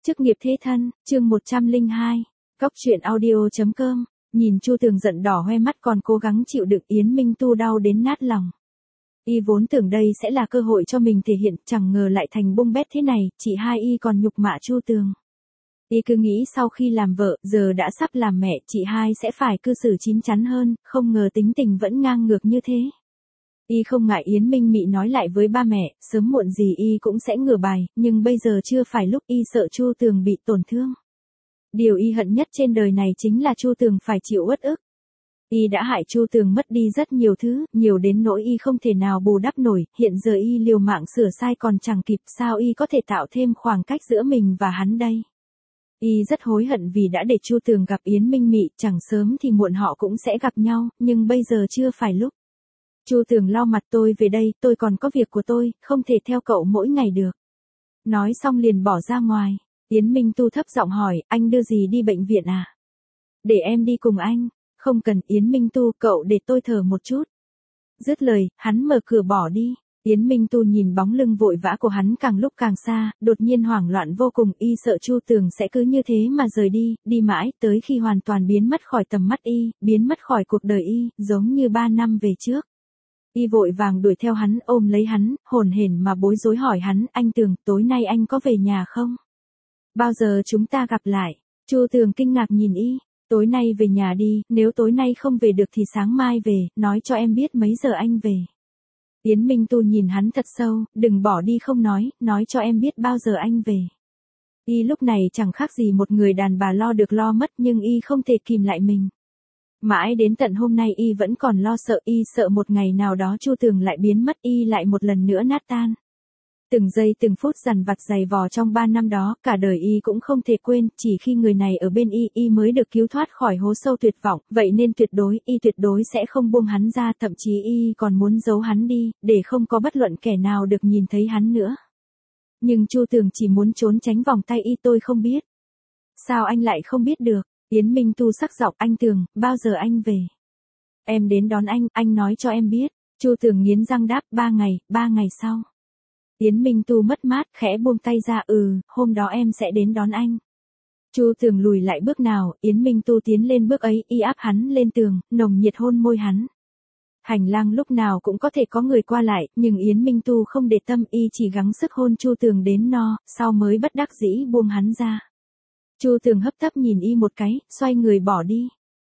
Chức nghiệp thế thân, chương 102. Cóc truyện audio.com. Nhìn Chu Tường giận đỏ hoe mắt còn cố gắng chịu đựng, Yến Minh Tu đau đến nát lòng. Y vốn tưởng đây sẽ là cơ hội cho mình thể hiện, chẳng ngờ lại thành bung bét thế này, chị hai y còn nhục mạ Chu Tường. Y cứ nghĩ sau khi làm vợ, giờ đã sắp làm mẹ, chị hai sẽ phải cư xử chín chắn hơn, không ngờ tính tình vẫn ngang ngược như thế. Y không ngại Yến Minh Mị nói lại với ba mẹ, sớm muộn gì y cũng sẽ ngửa bài, nhưng bây giờ chưa phải lúc, y sợ Chu Tường bị tổn thương. Điều y hận nhất trên đời này chính là Chu Tường phải chịu uất ức. Y đã hại Chu Tường mất đi rất nhiều thứ, nhiều đến nỗi y không thể nào bù đắp nổi, hiện giờ y liều mạng sửa sai còn chẳng kịp, sao y có thể tạo thêm khoảng cách giữa mình và hắn đây. Y rất hối hận vì đã để Chu Tường gặp Yến Minh Mị, chẳng sớm thì muộn họ cũng sẽ gặp nhau, nhưng bây giờ chưa phải lúc. Chu Tường lau mặt, tôi về đây, tôi còn có việc của tôi, không thể theo cậu mỗi ngày được. Nói xong liền bỏ ra ngoài. Yến Minh Tu thấp giọng hỏi, anh đưa gì đi bệnh viện à? Để em đi cùng anh. Không cần, Yến Minh Tu, cậu để tôi thở một chút. Dứt lời, hắn mở cửa bỏ đi. Yến Minh Tu nhìn bóng lưng vội vã của hắn càng lúc càng xa, đột nhiên hoảng loạn vô cùng, y sợ Chu Tường sẽ cứ như thế mà rời đi, đi mãi, tới khi hoàn toàn biến mất khỏi tầm mắt y, biến mất khỏi cuộc đời y, giống như 3 năm về trước. Y vội vàng đuổi theo hắn, ôm lấy hắn, hồn hển mà bối rối hỏi hắn, anh Tường, tối nay anh có về nhà không? Bao giờ chúng ta gặp lại? Chu Tường kinh ngạc nhìn y, tối nay về nhà đi, nếu tối nay không về được thì sáng mai về, nói cho em biết mấy giờ anh về. Yến Minh Tu nhìn hắn thật sâu, đừng bỏ đi không nói cho em biết bao giờ anh về. Y lúc này chẳng khác gì một người đàn bà lo được lo mất, nhưng y không thể kìm lại mình. Mãi đến tận hôm nay y vẫn còn lo sợ, y sợ một ngày nào đó Chu Tường lại biến mất, y lại một lần nữa nát tan. Từng giây từng phút dằn vặt dày vò trong 3 năm đó, cả đời y cũng không thể quên, chỉ khi người này ở bên y mới được cứu thoát khỏi hố sâu tuyệt vọng, vậy nên y tuyệt đối sẽ không buông hắn ra, thậm chí y còn muốn giấu hắn đi, để không có bất luận kẻ nào được nhìn thấy hắn nữa. Nhưng Chu Tường chỉ muốn trốn tránh vòng tay y, tôi không biết. Sao anh lại không biết được? Yến Minh Tu sắc giọng, anh Tường, bao giờ anh về? Em đến đón anh nói cho em biết. Chu Tường nghiến răng đáp, 3 ngày sau. Yến Minh Tu mất mát, khẽ buông tay ra, hôm đó em sẽ đến đón anh. Chu Tường lùi lại bước nào, Yến Minh Tu tiến lên bước ấy, y áp hắn lên tường, nồng nhiệt hôn môi hắn. Hành lang lúc nào cũng có thể có người qua lại, nhưng Yến Minh Tu không để tâm, y chỉ gắng sức hôn Chu Tường đến no, sau mới bất đắc dĩ buông hắn ra. Chu Tường hấp tấp nhìn y một cái, xoay người bỏ đi.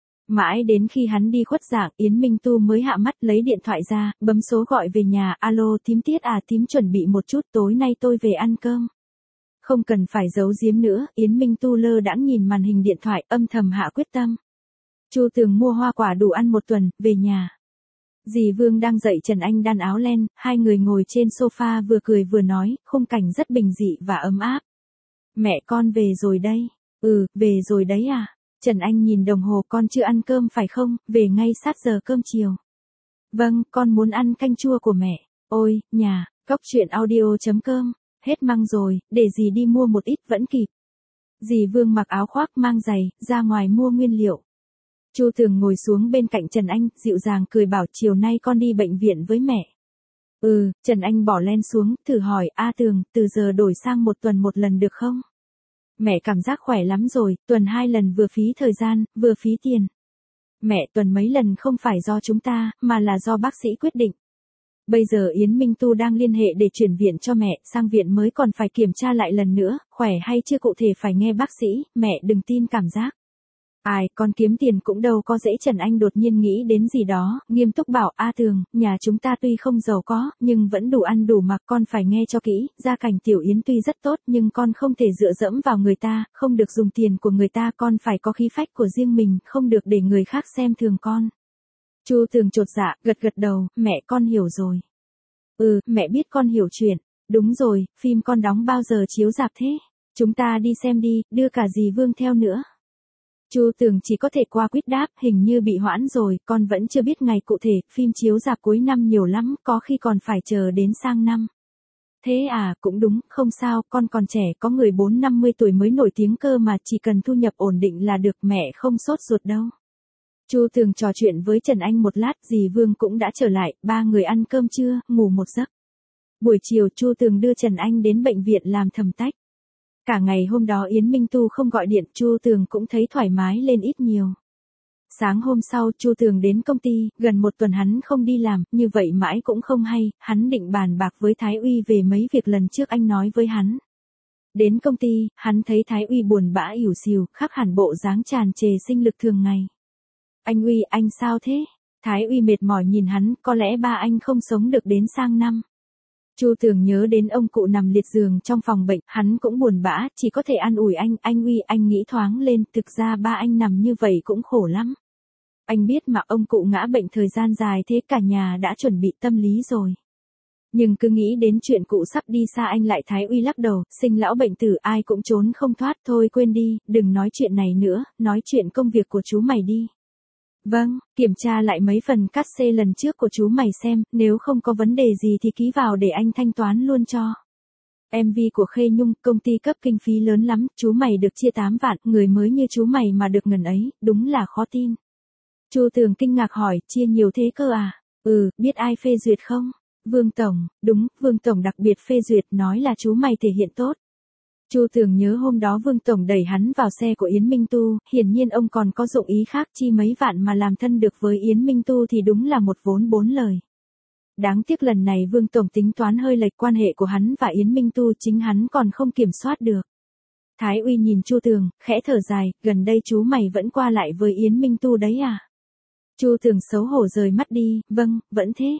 Mãi đến khi hắn đi khuất dạng, Yến Minh Tu mới hạ mắt lấy điện thoại ra, bấm số gọi về nhà, alo thím Tiết à, thím chuẩn bị một chút, tối nay tôi về ăn cơm. Không cần phải giấu giếm nữa, Yến Minh Tu lơ đãng nhìn màn hình điện thoại, âm thầm hạ quyết tâm. Chu Tường mua hoa quả đủ ăn 1 tuần, về nhà. Dì Vương đang dạy Trần Anh đan áo len, hai người ngồi trên sofa vừa cười vừa nói, khung cảnh rất bình dị và ấm áp. Mẹ con về rồi đây. Về rồi đấy à? Trần Anh nhìn đồng hồ, con chưa ăn cơm phải không, về ngay sát giờ cơm chiều. Vâng, con muốn ăn canh chua của mẹ. Ôi, nhà, cóc truyện audio.com, hết măng rồi, để dì đi mua một ít vẫn kịp. Dì Vương mặc áo khoác mang giày, ra ngoài mua nguyên liệu. Chu Tường ngồi xuống bên cạnh Trần Anh, dịu dàng cười bảo, chiều nay con đi bệnh viện với mẹ. Trần Anh bỏ len xuống, thử hỏi, Tường, từ giờ đổi sang 1 tuần 1 lần được không? Mẹ cảm giác khỏe lắm rồi, tuần 2 lần vừa phí thời gian, vừa phí tiền. Mẹ, tuần mấy lần không phải do chúng ta, mà là do bác sĩ quyết định. Bây giờ Yến Minh Tu đang liên hệ để chuyển viện cho mẹ, sang viện mới còn phải kiểm tra lại lần nữa, khỏe hay chưa cụ thể phải nghe bác sĩ, mẹ đừng tin cảm giác. Con kiếm tiền cũng đâu có dễ. Trần Anh đột nhiên nghĩ đến gì đó, nghiêm túc bảo, Tường, nhà chúng ta tuy không giàu có, nhưng vẫn đủ ăn đủ mặc, con phải nghe cho kỹ, gia cảnh Tiểu Yến tuy rất tốt, nhưng con không thể dựa dẫm vào người ta, không được dùng tiền của người ta, con phải có khí phách của riêng mình, không được để người khác xem thường con. Chu Tường chột dạ, gật đầu, mẹ con hiểu rồi. Mẹ biết con hiểu chuyện. Đúng rồi, phim con đóng bao giờ chiếu rạp thế? Chúng ta đi xem đi, đưa cả dì Vương theo nữa. Chu Tường chỉ có thể qua quýt đáp, hình như bị hoãn rồi, con vẫn chưa biết ngày cụ thể, phim chiếu rạp cuối năm nhiều lắm, có khi còn phải chờ đến sang năm. Thế à, cũng đúng, không sao, con còn trẻ, có người 40-50 tuổi mới nổi tiếng cơ mà, chỉ cần thu nhập ổn định là được, mẹ không sốt ruột đâu. Chu Tường trò chuyện với Trần Anh một lát, dì Vương cũng đã trở lại, 3 người ăn cơm trưa, ngủ một giấc. Buổi chiều Chu Tường đưa Trần Anh đến bệnh viện làm thẩm tách. Cả ngày hôm đó Yến Minh Tu không gọi điện, Chu Tường cũng thấy thoải mái lên ít nhiều. Sáng hôm sau Chu Tường đến công ty, gần một tuần hắn không đi làm, như vậy mãi cũng không hay, hắn định bàn bạc với Thái Uy về mấy việc lần trước anh nói với hắn. Đến công ty, hắn thấy Thái Uy buồn bã ỉu xìu, khác hẳn bộ dáng tràn trề sinh lực thường ngày. Anh Uy, anh sao thế? Thái Uy mệt mỏi nhìn hắn, có lẽ ba anh không sống được đến sang năm. Chu Tường nhớ đến ông cụ nằm liệt giường trong phòng bệnh, hắn cũng buồn bã, chỉ có thể an ủi anh Uy, anh nghĩ thoáng lên, thực ra ba anh nằm như vậy cũng khổ lắm. Anh biết mà ông cụ ngã bệnh thời gian dài thế cả nhà đã chuẩn bị tâm lý rồi. Nhưng cứ nghĩ đến chuyện cụ sắp đi xa anh lại Thái Uy lắc đầu, sinh lão bệnh tử ai cũng trốn không thoát, thôi quên đi, đừng nói chuyện này nữa, nói chuyện công việc của chú mày đi. Vâng, kiểm tra lại mấy phần cát xê lần trước của chú mày xem, nếu không có vấn đề gì thì ký vào để anh thanh toán luôn cho. MV của Khê Nhung, công ty cấp kinh phí lớn lắm, chú mày được chia 8 vạn, người mới như chú mày mà được ngần ấy, đúng là khó tin. Chu Tường kinh ngạc hỏi, chia nhiều thế cơ à? Biết ai phê duyệt không? Vương Tổng, đúng, Vương Tổng đặc biệt phê duyệt, nói là chú mày thể hiện tốt. Chu Tường nhớ hôm đó Vương Tổng đẩy hắn vào xe của Yến Minh Tu, hiển nhiên ông còn có dụng ý khác, chi mấy vạn mà làm thân được với Yến Minh Tu thì đúng là một vốn bốn lời. Đáng tiếc lần này Vương Tổng tính toán hơi lệch, quan hệ của hắn và Yến Minh Tu chính hắn còn không kiểm soát được. Thái Uy nhìn Chu Tường, khẽ thở dài, gần đây chú mày vẫn qua lại với Yến Minh Tu đấy à? Chu Tường xấu hổ rời mắt đi, vâng, vẫn thế.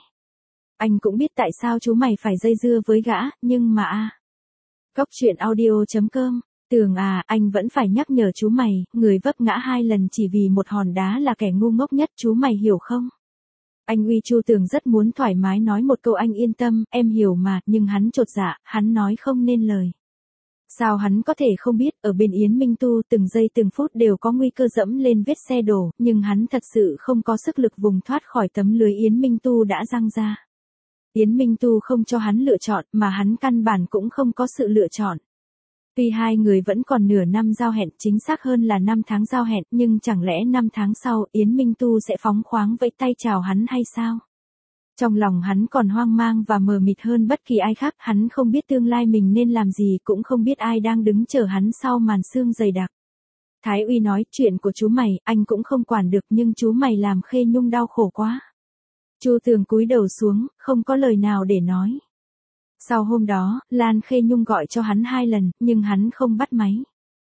Anh cũng biết tại sao chú mày phải dây dưa với gã, nhưng mà... Cóc truyện audio.com, Tường à, anh vẫn phải nhắc nhở chú mày, người vấp ngã 2 lần chỉ vì một hòn đá là kẻ ngu ngốc nhất, chú mày hiểu không? Anh Uy. Chu Tường rất muốn thoải mái nói một câu anh yên tâm, em hiểu mà, nhưng hắn chột dạ, hắn nói không nên lời. Sao hắn có thể không biết, ở bên Yến Minh Tu từng giây từng phút đều có nguy cơ dẫm lên vết xe đổ, nhưng hắn thật sự không có sức lực vùng thoát khỏi tấm lưới Yến Minh Tu đã giăng ra. Yến Minh Tu không cho hắn lựa chọn, mà hắn căn bản cũng không có sự lựa chọn. Tuy hai người vẫn còn nửa năm giao hẹn, chính xác hơn là 5 tháng giao hẹn, nhưng chẳng lẽ 5 tháng sau, Yến Minh Tu sẽ phóng khoáng vẫy tay chào hắn hay sao? Trong lòng hắn còn hoang mang và mờ mịt hơn bất kỳ ai khác, hắn không biết tương lai mình nên làm gì, cũng không biết ai đang đứng chờ hắn sau màn sương dày đặc. Thái Uy nói, chuyện của chú mày, anh cũng không quản được, nhưng chú mày làm Khê Nhung đau khổ quá. Chu Tường cúi đầu xuống, không có lời nào để nói. Sau hôm đó, Lan Khê Nhung gọi cho hắn 2 lần, nhưng hắn không bắt máy.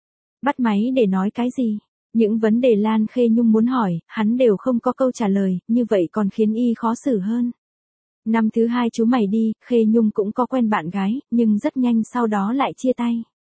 Bắt máy để nói cái gì? Những vấn đề Lan Khê Nhung muốn hỏi, hắn đều không có câu trả lời, như vậy còn khiến y khó xử hơn. Năm thứ 2 chú mày đi, Khê Nhung cũng có quen bạn gái, nhưng rất nhanh sau đó lại chia tay.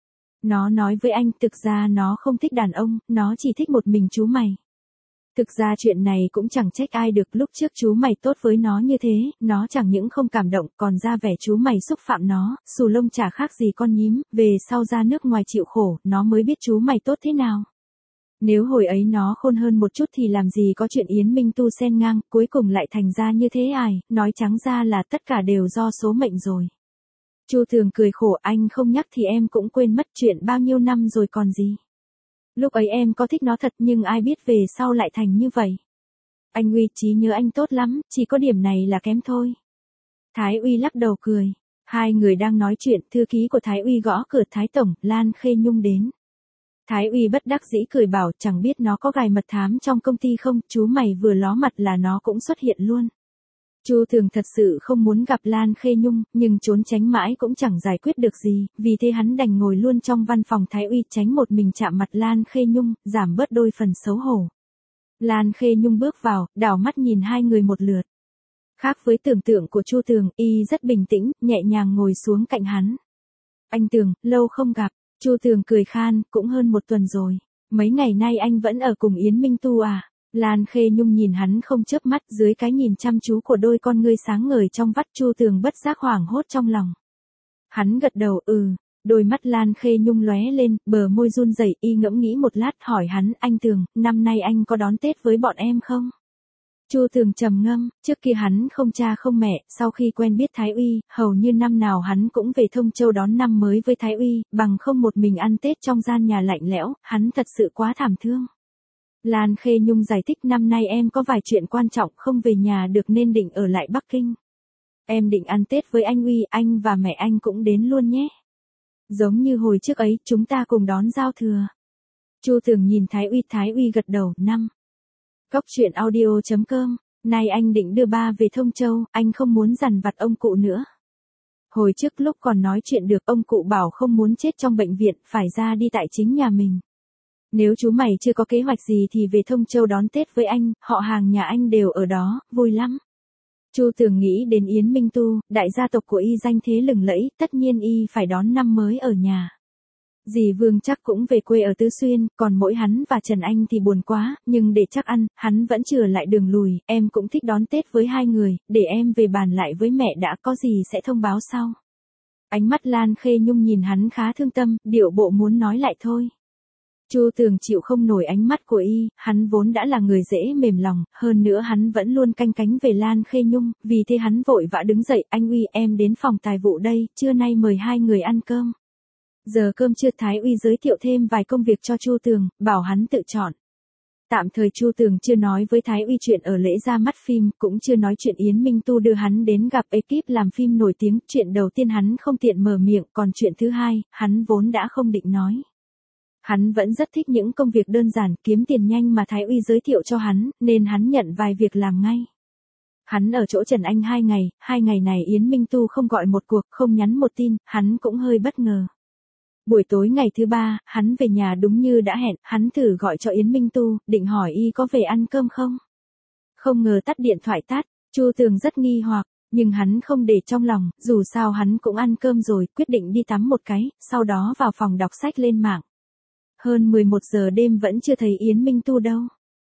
Nó nói với anh, thực ra nó không thích đàn ông, nó chỉ thích một mình chú mày. Thực ra chuyện này cũng chẳng trách ai được, lúc trước chú mày tốt với nó như thế, nó chẳng những không cảm động, còn ra vẻ chú mày xúc phạm nó, xù lông chả khác gì con nhím, về sau ra nước ngoài chịu khổ, nó mới biết chú mày tốt thế nào. Nếu hồi ấy nó khôn hơn một chút thì làm gì có chuyện Yến Minh Tu xen ngang, cuối cùng lại thành ra như thế ai, nói trắng ra là tất cả đều do số mệnh rồi. Chu Tường cười khổ, anh không nhắc thì em cũng quên mất, chuyện bao nhiêu năm rồi còn gì. Lúc ấy em có thích nó thật, nhưng ai biết về sau lại thành như vậy. Anh Uy, trí nhớ anh tốt lắm, chỉ có điểm này là kém thôi. Thái Uy lắc đầu cười. Hai người đang nói chuyện, thư ký của Thái Uy gõ cửa. Thái Tổng, Lan Khê Nhung đến. Thái Uy bất đắc dĩ cười bảo, chẳng biết nó có gài mật thám trong công ty không, chú mày vừa ló mặt là nó cũng xuất hiện luôn. Chu Tường thật sự không muốn gặp Lan Khê Nhung, nhưng trốn tránh mãi cũng chẳng giải quyết được gì, vì thế hắn đành ngồi luôn trong văn phòng Thái Uy, tránh một mình chạm mặt Lan Khê Nhung, giảm bớt đôi phần xấu hổ. Lan Khê Nhung bước vào, đảo mắt nhìn hai người một lượt. Khác với tưởng tượng của Chu Tường, y rất bình tĩnh, nhẹ nhàng ngồi xuống cạnh hắn. Anh Tường, lâu không gặp. Chu Tường cười khan, cũng hơn 1 tuần rồi. Mấy ngày nay anh vẫn ở cùng Yến Minh Tu à? Lan Khê Nhung nhìn hắn không chớp mắt, dưới cái nhìn chăm chú của đôi con ngươi sáng ngời trong vắt, Chu Tường bất giác hoảng hốt trong lòng. Hắn gật đầu, đôi mắt Lan Khê Nhung lóe lên, bờ môi run rẩy, y ngẫm nghĩ một lát hỏi hắn, anh Tường, năm nay anh có đón Tết với bọn em không? Chu Tường trầm ngâm, trước kia hắn không cha không mẹ, sau khi quen biết Thái Uy, hầu như năm nào hắn cũng về Thông Châu đón năm mới với Thái Uy, bằng không một mình ăn Tết trong gian nhà lạnh lẽo, hắn thật sự quá thảm thương. Lan Khê Nhung giải thích, năm nay em có vài chuyện quan trọng không về nhà được nên định ở lại Bắc Kinh. Em định ăn Tết với anh Uy, anh và mẹ anh cũng đến luôn nhé. Giống như hồi trước ấy, chúng ta cùng đón giao thừa. Chu Tường nhìn Thái Uy gật đầu. 5. Cóc truyện audio.com. Nay anh định đưa ba về Thông Châu, anh không muốn dằn vặt ông cụ nữa. Hồi trước lúc còn nói chuyện được, ông cụ bảo không muốn chết trong bệnh viện, phải ra đi tại chính nhà mình. Nếu chú mày chưa có kế hoạch gì thì về Thông Châu đón Tết với anh, họ hàng nhà anh đều ở đó, vui lắm. Chu Tường nghĩ đến Yến Minh Tu, đại gia tộc của y danh thế lừng lẫy, tất nhiên y phải đón năm mới ở nhà. Dì Vương chắc cũng về quê ở Tứ Xuyên, còn mỗi hắn và Trần Anh thì buồn quá, nhưng để chắc ăn, hắn vẫn chừa lại đường lùi, em cũng thích đón Tết với hai người, để em về bàn lại với mẹ đã, có gì sẽ thông báo sau. Ánh mắt Lan Khê Nhung nhìn hắn khá thương tâm, điệu bộ muốn nói lại thôi. Chu Tường chịu không nổi ánh mắt của y, hắn vốn đã là người dễ mềm lòng, hơn nữa hắn vẫn luôn canh cánh về Lan Khê Nhung, vì thế hắn vội vã đứng dậy, anh Uy em đến phòng tài vụ đây, trưa nay mời hai người ăn cơm. Giờ cơm trưa Thái Uy giới thiệu thêm vài công việc cho Chu Tường, bảo hắn tự chọn. Tạm thời Chu Tường chưa nói với Thái Uy chuyện ở lễ ra mắt phim, cũng chưa nói chuyện Yến Minh Tu đưa hắn đến gặp ekip làm phim nổi tiếng, chuyện đầu tiên hắn không tiện mở miệng, còn chuyện thứ hai, hắn vốn đã không định nói. Hắn vẫn rất thích những công việc đơn giản, kiếm tiền nhanh mà Thái Uy giới thiệu cho hắn, nên hắn nhận vài việc làm ngay. Hắn ở chỗ Trần Anh 2 ngày này Yến Minh Tu không gọi một cuộc, không nhắn một tin, hắn cũng hơi bất ngờ. Buổi tối ngày thứ 3, hắn về nhà đúng như đã hẹn, hắn thử gọi cho Yến Minh Tu, định hỏi y có về ăn cơm không. Không ngờ tắt điện thoại tắt, Chu Tường rất nghi hoặc, nhưng hắn không để trong lòng, dù sao hắn cũng ăn cơm rồi, quyết định đi tắm một cái, sau đó vào phòng đọc sách lên mạng. Hơn 11 giờ đêm vẫn chưa thấy Yến Minh Tu đâu.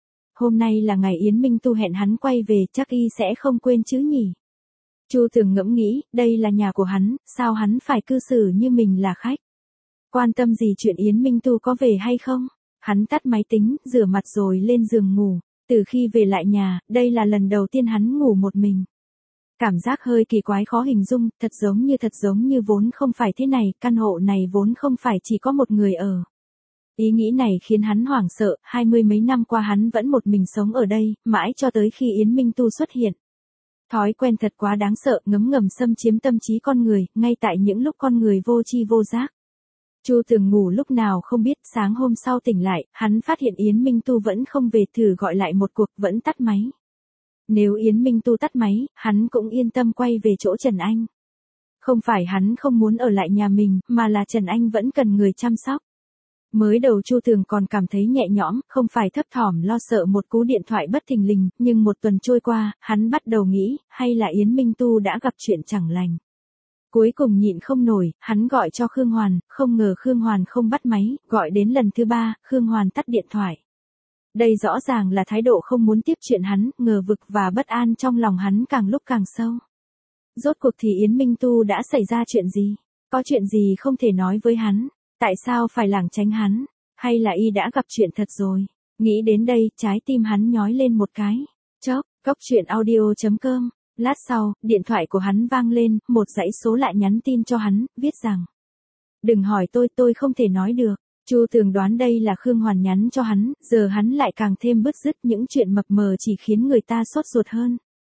Hôm nay là ngày Yến Minh Tu hẹn hắn quay về, chắc y sẽ không quên chứ nhỉ. Chu Tường ngẫm nghĩ, đây là nhà của hắn, sao hắn phải cư xử như mình là khách. Quan tâm gì chuyện Yến Minh Tu có về hay không? Hắn tắt máy tính, rửa mặt rồi lên giường ngủ. Từ khi về lại nhà, đây là lần đầu tiên hắn ngủ một mình. Cảm giác hơi kỳ quái khó hình dung, thật giống như vốn không phải thế này, căn hộ này vốn không phải chỉ có một người ở. Ý nghĩ này khiến hắn hoảng sợ, 20 mấy năm qua hắn vẫn một mình sống ở đây, mãi cho tới khi Yến Minh Tu xuất hiện. Thói quen thật quá đáng sợ, ngấm ngầm xâm chiếm tâm trí con người, ngay tại những lúc con người vô tri vô giác. Chu Tường ngủ lúc nào không biết, sáng hôm sau tỉnh lại, hắn phát hiện Yến Minh Tu vẫn không về, thử gọi lại một cuộc vẫn tắt máy. Nếu Yến Minh Tu tắt máy, hắn cũng yên tâm quay về chỗ Trần Anh. Không phải hắn không muốn ở lại nhà mình, mà là Trần Anh vẫn cần người chăm sóc. Mới đầu Chu Tường còn cảm thấy nhẹ nhõm, không phải thấp thỏm lo sợ một cú điện thoại bất thình lình, nhưng một tuần trôi qua, hắn bắt đầu nghĩ, hay là Yến Minh Tu đã gặp chuyện chẳng lành. Cuối cùng nhịn không nổi, hắn gọi cho Khương Hoàn, không ngờ Khương Hoàn không bắt máy, gọi đến lần thứ 3, Khương Hoàn tắt điện thoại. Đây rõ ràng là thái độ không muốn tiếp chuyện hắn, ngờ vực và bất an trong lòng hắn càng lúc càng sâu. Rốt cuộc thì Yến Minh Tu đã xảy ra chuyện gì? Có chuyện gì không thể nói với hắn? Tại sao phải lảng tránh hắn? Hay là y đã gặp chuyện thật rồi? Nghĩ đến đây, trái tim hắn nhói lên một cái. Chốc, cóc truyện audio.com. Lát sau, điện thoại của hắn vang lên, một dãy số lạ nhắn tin cho hắn, viết rằng: đừng hỏi tôi không thể nói được. Chu Tường đoán đây là Khương Hoàn nhắn cho hắn, giờ hắn lại càng thêm bứt rứt, những chuyện mập mờ chỉ khiến người ta sốt ruột hơn.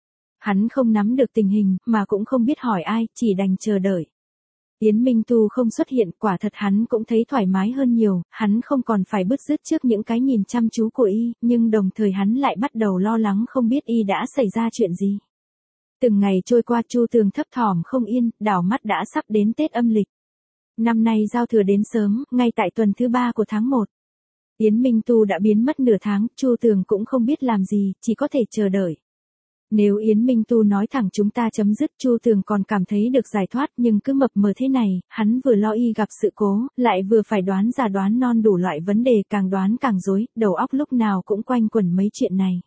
Hắn không nắm được tình hình, mà cũng không biết hỏi ai, chỉ đành chờ đợi. Yến Minh Tu không xuất hiện, quả thật hắn cũng thấy thoải mái hơn nhiều, hắn không còn phải bứt rứt trước những cái nhìn chăm chú của y, nhưng đồng thời hắn lại bắt đầu lo lắng không biết y đã xảy ra chuyện gì. Từng ngày trôi qua Chu Tường thấp thỏm không yên, đảo mắt đã sắp đến Tết âm lịch. Năm nay giao thừa đến sớm, ngay tại tuần thứ 3 của tháng 1. Yến Minh Tu đã biến mất nửa tháng, Chu Tường cũng không biết làm gì, chỉ có thể chờ đợi. Nếu Yến Minh Tu nói thẳng chúng ta chấm dứt, Chu Tường còn cảm thấy được giải thoát, nhưng cứ mập mờ thế này, hắn vừa lo y gặp sự cố, lại vừa phải đoán già đoán non đủ loại vấn đề, càng đoán càng rối, đầu óc lúc nào cũng quanh quẩn mấy chuyện này.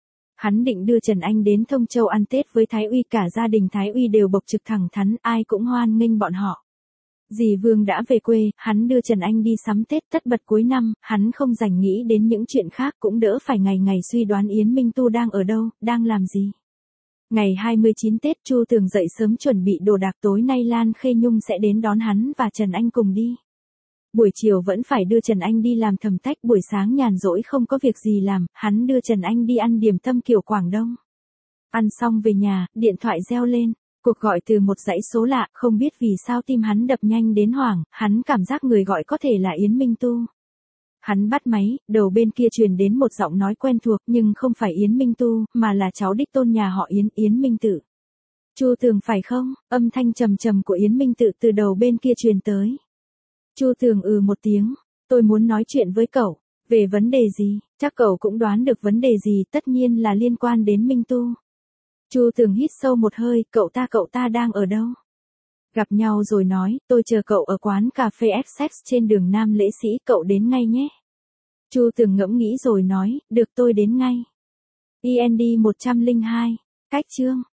Hắn định đưa Trần Anh đến Thông Châu ăn Tết với Thái Uy, cả gia đình Thái Uy đều bộc trực thẳng thắn, ai cũng hoan nghênh bọn họ. Dì Vương đã về quê, hắn đưa Trần Anh đi sắm Tết tất bật cuối năm, hắn không rảnh nghĩ đến những chuyện khác, cũng đỡ phải ngày ngày suy đoán Yến Minh Tu đang ở đâu, đang làm gì. Ngày 29 Tết Chu Tường dậy sớm chuẩn bị đồ đạc, tối nay Lan Khê Nhung sẽ đến đón hắn và Trần Anh cùng đi. Buổi chiều vẫn phải đưa Trần Anh đi làm thẩm tách, buổi sáng nhàn rỗi không có việc gì làm, hắn đưa Trần Anh đi ăn điểm tâm kiểu Quảng Đông. Ăn xong về nhà, điện thoại reo lên. Cuộc gọi từ một dãy số lạ, không biết vì sao tim hắn đập nhanh đến hoảng, hắn cảm giác người gọi có thể là Yến Minh Tu. Hắn bắt máy, đầu bên kia truyền đến một giọng nói quen thuộc nhưng không phải Yến Minh Tu, mà là cháu đích tôn nhà họ Yến, Yến Minh Tự. Chu Tường phải không? Âm thanh trầm trầm của Yến Minh Tự từ đầu bên kia truyền tới. Chu Tường một tiếng, tôi muốn nói chuyện với cậu. Về vấn đề gì? Chắc cậu cũng đoán được vấn đề gì, tất nhiên là liên quan đến Minh Tu. Chu Tường hít sâu một hơi, cậu ta đang ở đâu? Gặp nhau rồi nói, tôi chờ cậu ở quán cà phê Essex trên đường Nam Lễ Sĩ, cậu đến ngay nhé. Chu Tường ngẫm nghĩ rồi nói, được tôi đến ngay. IND 102, cách chương.